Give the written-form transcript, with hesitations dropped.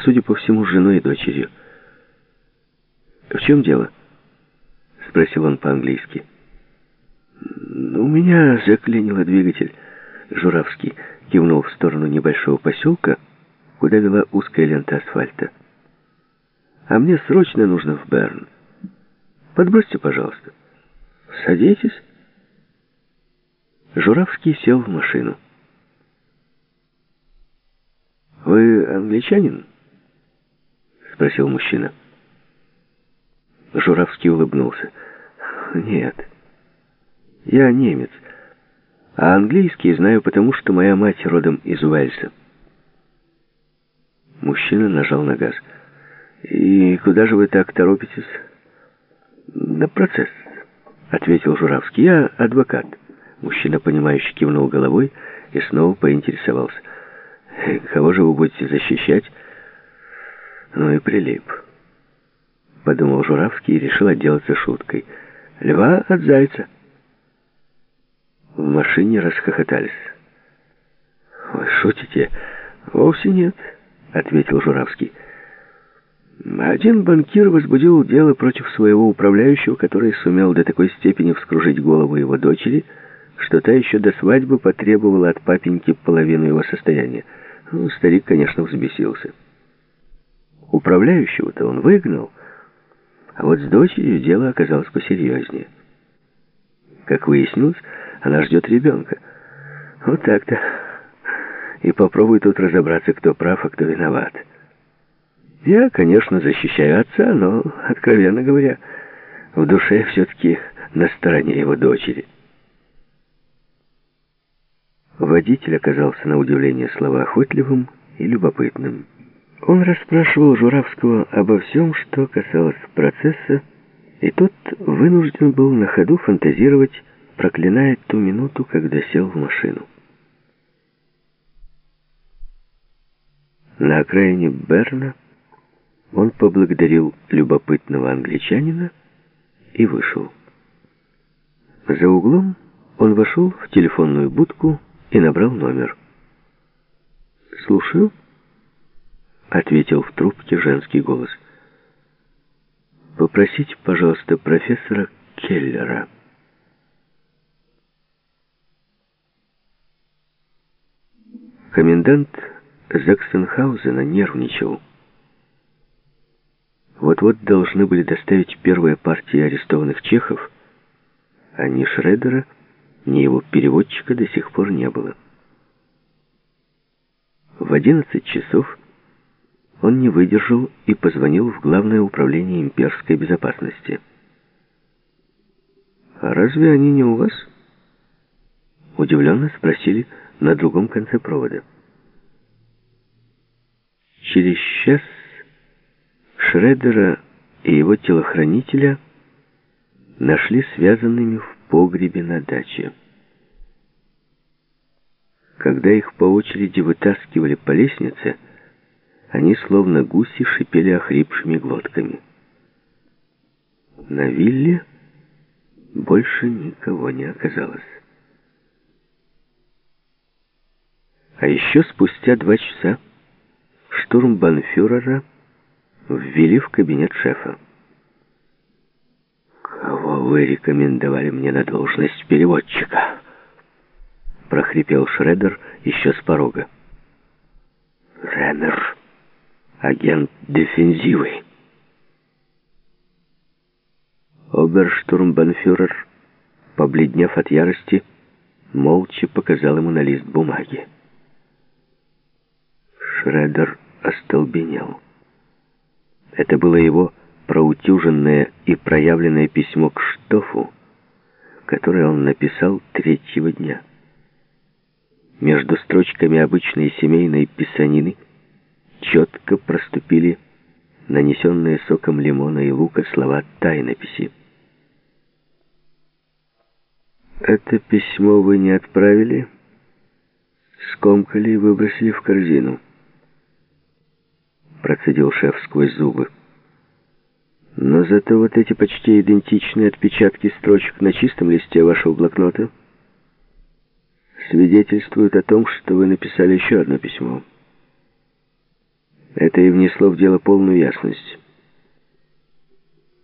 судя по всему, с женой и дочерью. «В чем дело?» — спросил он по-английски. «У меня заклинило двигатель». Журавский кивнул в сторону небольшого поселка, куда вела узкая лента асфальта. «А мне срочно нужно в Берн. Подбросьте, пожалуйста». «Садитесь». Журавский сел в машину. «Вы англичанин?» — спросил мужчина. Журавский улыбнулся. «Нет, я немец, а английский знаю потому, что моя мать родом из Уэльса». Мужчина нажал на газ. «И куда же вы так торопитесь?» «На процесс», — ответил Журавский. «Я адвокат». Мужчина, понимающе кивнул головой и снова поинтересовался. «Кого же вы будете защищать?» «Ну и прилип», — подумал Журавский и решил отделаться шуткой. «Льва от зайца». В машине расхохотались. «Вы шутите?» «Вовсе нет», — ответил Журавский. «Один банкир возбудил дело против своего управляющего, который сумел до такой степени вскружить голову его дочери, что та еще до свадьбы потребовала от папеньки половину его состояния. Ну, старик, конечно, взбесился. Управляющего-то он выгнал, а вот с дочерью дело оказалось посерьезнее. Как выяснилось, она ждет ребенка. Вот так-то. И попробуй тут разобраться, кто прав, а кто виноват. Я, конечно, защищаю отца, но, откровенно говоря, в душе все-таки на стороне его дочери». Водитель оказался на удивление словоохотливым и любопытным. Он расспрашивал Журавского обо всем, что касалось процесса, и тот вынужден был на ходу фантазировать, проклиная ту минуту, когда сел в машину. На окраине Берна он поблагодарил любопытного англичанина и вышел. За углом он вошел в телефонную будку и набрал номер. «Слушаю», — ответил в трубке женский голос. «Попросите, пожалуйста, профессора Келлера». Комендант Заксенхаузена нервничал. Вот-вот должны были доставить первые партии арестованных чехов, а ни Шредера, ни его переводчика до сих пор не было. В 11 часов он не выдержал и позвонил в Главное управление имперской безопасности. «А разве они не у вас?» Удивленно спросили на другом конце провода. Через час Шредера и его телохранителя нашли связанными в погребе на даче. Когда их по очереди вытаскивали по лестнице, они, словно гуси, шипели охрипшими глотками. На вилле больше никого не оказалось. А еще спустя 2 часа штурмбанфюрера ввели в кабинет шефа. «Кого вы рекомендовали мне на должность переводчика?» — прохрипел Шредер еще с порога. «Реннер, агент дефензивы». Оберштурмбанфюрер, побледнев от ярости, молча показал ему на лист бумаги. Шредер остолбенел. Это было его проутюженное и проявленное письмо к Штофу, которое он написал 3-го дня. Между строчками обычной семейной писанины четко проступили нанесенные соком лимона и лука слова тайнописи. «Это письмо вы не отправили, скомкали и выбросили в корзину», — процедил шеф сквозь зубы. «Но зато вот эти почти идентичные отпечатки строчек на чистом листе вашего блокнота свидетельствуют о том, что вы написали еще одно письмо. Это и внесло в дело полную ясность.